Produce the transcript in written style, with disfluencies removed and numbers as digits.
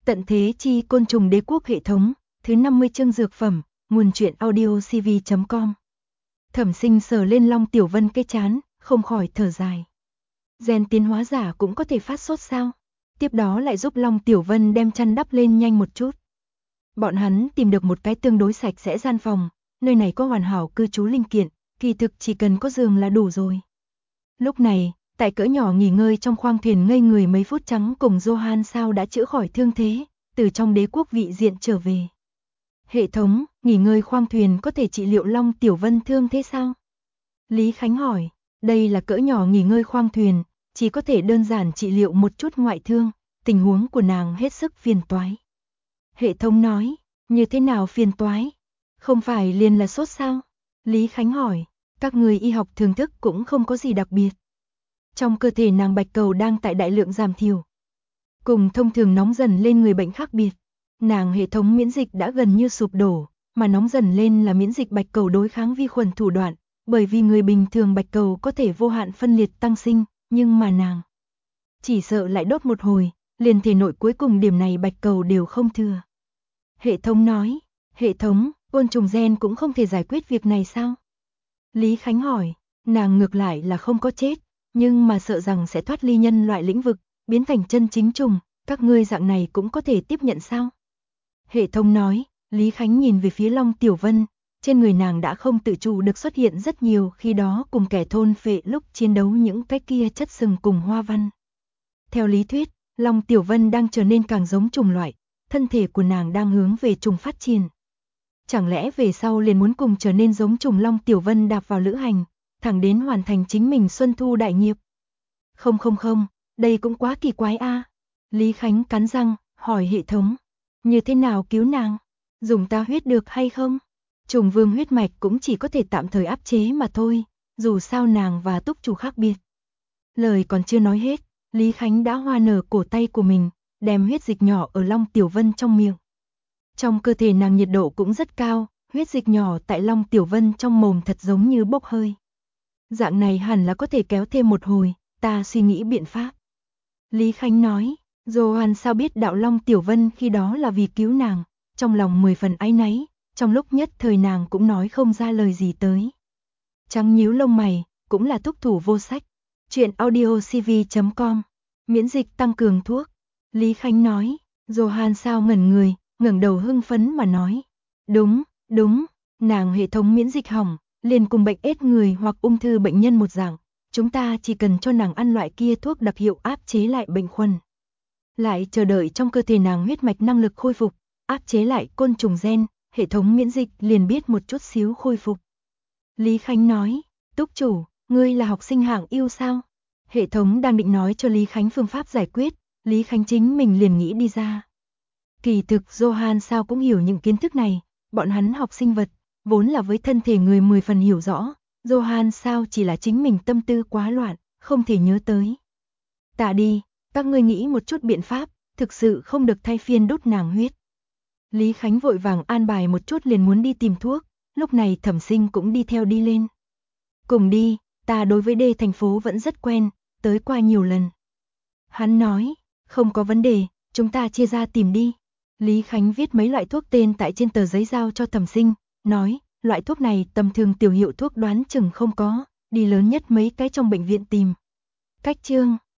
Tận thế chi côn trùng đế quốc hệ thống, thứ 50 chương dược phẩm, nguồn truyện audio cv.com. Thẩm Sinh sờ lên Long Tiểu Vân cái trán, không khỏi thở dài. Gen tiến hóa giả cũng có thể phát sốt sao? Tiếp đó lại giúp Long Tiểu Vân đem chăn đắp lên nhanh một chút. Bọn hắn tìm được một cái tương đối sạch sẽ gian phòng, nơi này có hoàn hảo cư trú linh kiện, kỳ thực chỉ cần có giường là đủ rồi. Lúc này, tại cỡ nhỏ nghỉ ngơi trong khoang thuyền ngây người mấy phút trắng cùng Johan sao đã chữa khỏi thương thế, từ trong đế quốc vị diện trở về. Hệ thống, nghỉ ngơi khoang thuyền có thể trị liệu Long Tiểu Vân thương thế sao? Lý Khánh hỏi, đây là cỡ nhỏ nghỉ ngơi khoang thuyền, chỉ có thể đơn giản trị liệu một chút ngoại thương, tình huống của nàng hết sức phiền toái. Hệ thống nói, như thế nào phiền toái? Không phải liền là sốt sao? Lý Khánh hỏi, các người y học thường thức cũng không có gì đặc biệt. Trong cơ thể nàng bạch cầu đang tại đại lượng giảm thiểu. Cùng thông thường nóng dần lên người bệnh khác biệt. Nàng hệ thống miễn dịch đã gần như sụp đổ, mà nóng dần lên là miễn dịch bạch cầu đối kháng vi khuẩn thủ đoạn, bởi vì người bình thường bạch cầu có thể vô hạn phân liệt tăng sinh, nhưng mà nàng chỉ sợ lại đốt một hồi, liền thể nội cuối cùng điểm này bạch cầu đều không thừa. Hệ thống nói, hệ thống, côn trùng gen cũng không thể giải quyết việc này sao? Lý Khánh hỏi, nàng ngược lại là không có chết, nhưng mà sợ rằng sẽ thoát ly nhân loại lĩnh vực, biến thành chân chính trùng, các ngươi dạng này cũng có thể tiếp nhận sao? Hệ thống nói, Lý Khánh nhìn về phía Long Tiểu Vân, trên người nàng đã không tự chủ được xuất hiện rất nhiều khi đó cùng kẻ thôn phệ lúc chiến đấu những cái kia chất sừng cùng hoa văn. Theo lý thuyết, Long Tiểu Vân đang trở nên càng giống trùng loại, thân thể của nàng đang hướng về trùng phát triển. Chẳng lẽ về sau liền muốn cùng trở nên giống trùng Long Tiểu Vân đạp vào lữ hành, thẳng đến hoàn thành chính mình xuân thu đại nghiệp? Không, đây cũng quá kỳ quái a. Lý Khánh cắn răng, hỏi hệ thống, như thế nào cứu nàng? Dùng ta huyết được hay không? Trùng vương huyết mạch cũng chỉ có thể tạm thời áp chế mà thôi, dù sao nàng và túc chủ khác biệt. Lời còn chưa nói hết, Lý Khánh đã hoa nở cổ tay của mình, đem huyết dịch nhỏ ở Long Tiểu Vân trong miệng. Trong cơ thể nàng nhiệt độ cũng rất cao, huyết dịch nhỏ tại Long Tiểu Vân trong mồm thật giống như bốc hơi. Dạng này hẳn là có thể kéo thêm một hồi, ta suy nghĩ biện pháp. Lý Khánh nói, Johan sao biết đạo Long Tiểu Vân khi đó là vì cứu nàng, trong lòng 10 phần áy náy, trong lúc nhất thời nàng cũng nói không ra lời gì tới. Trắng nhíu lông mày, cũng là túc thủ vô sách. Chuyện audio cv.com, miễn dịch tăng cường thuốc. Lý Khánh nói, Johan sao ngẩn người, ngẩng đầu hưng phấn mà nói. Đúng, nàng hệ thống miễn dịch hỏng, liền cùng bệnh AIDS người hoặc ung thư bệnh nhân một dạng. Chúng ta chỉ cần cho nàng ăn loại kia thuốc đặc hiệu áp chế lại bệnh khuẩn. Lại chờ đợi trong cơ thể nàng huyết mạch năng lực khôi phục, áp chế lại côn trùng gen, hệ thống miễn dịch liền biết một chút xíu khôi phục. Lý Khánh nói, túc chủ, ngươi là học sinh hạng yêu sao? Hệ thống đang định nói cho Lý Khánh phương pháp giải quyết, Lý Khánh chính mình liền nghĩ đi ra. Kỳ thực Johan sao cũng hiểu những kiến thức này, bọn hắn học sinh vật, vốn là với thân thể người 10 phần hiểu rõ, Johan sao chỉ là chính mình tâm tư quá loạn, không thể nhớ tới. Tạ đi, các ngươi nghĩ một chút biện pháp, thực sự không được thay phiên đốt nàng huyết. Lý Khánh vội vàng an bài một chút liền muốn đi tìm thuốc, lúc này Thẩm Sinh cũng đi theo đi lên. Cùng đi, ta đối với đê thành phố vẫn rất quen, tới qua nhiều lần. Hắn nói, không có vấn đề, chúng ta chia ra tìm đi. Lý Khánh viết mấy loại thuốc tên tại trên tờ giấy giao cho Thẩm Sinh, nói, loại thuốc này tầm thường tiểu hiệu thuốc đoán chừng không có, đi lớn nhất mấy cái trong bệnh viện tìm. Cách chương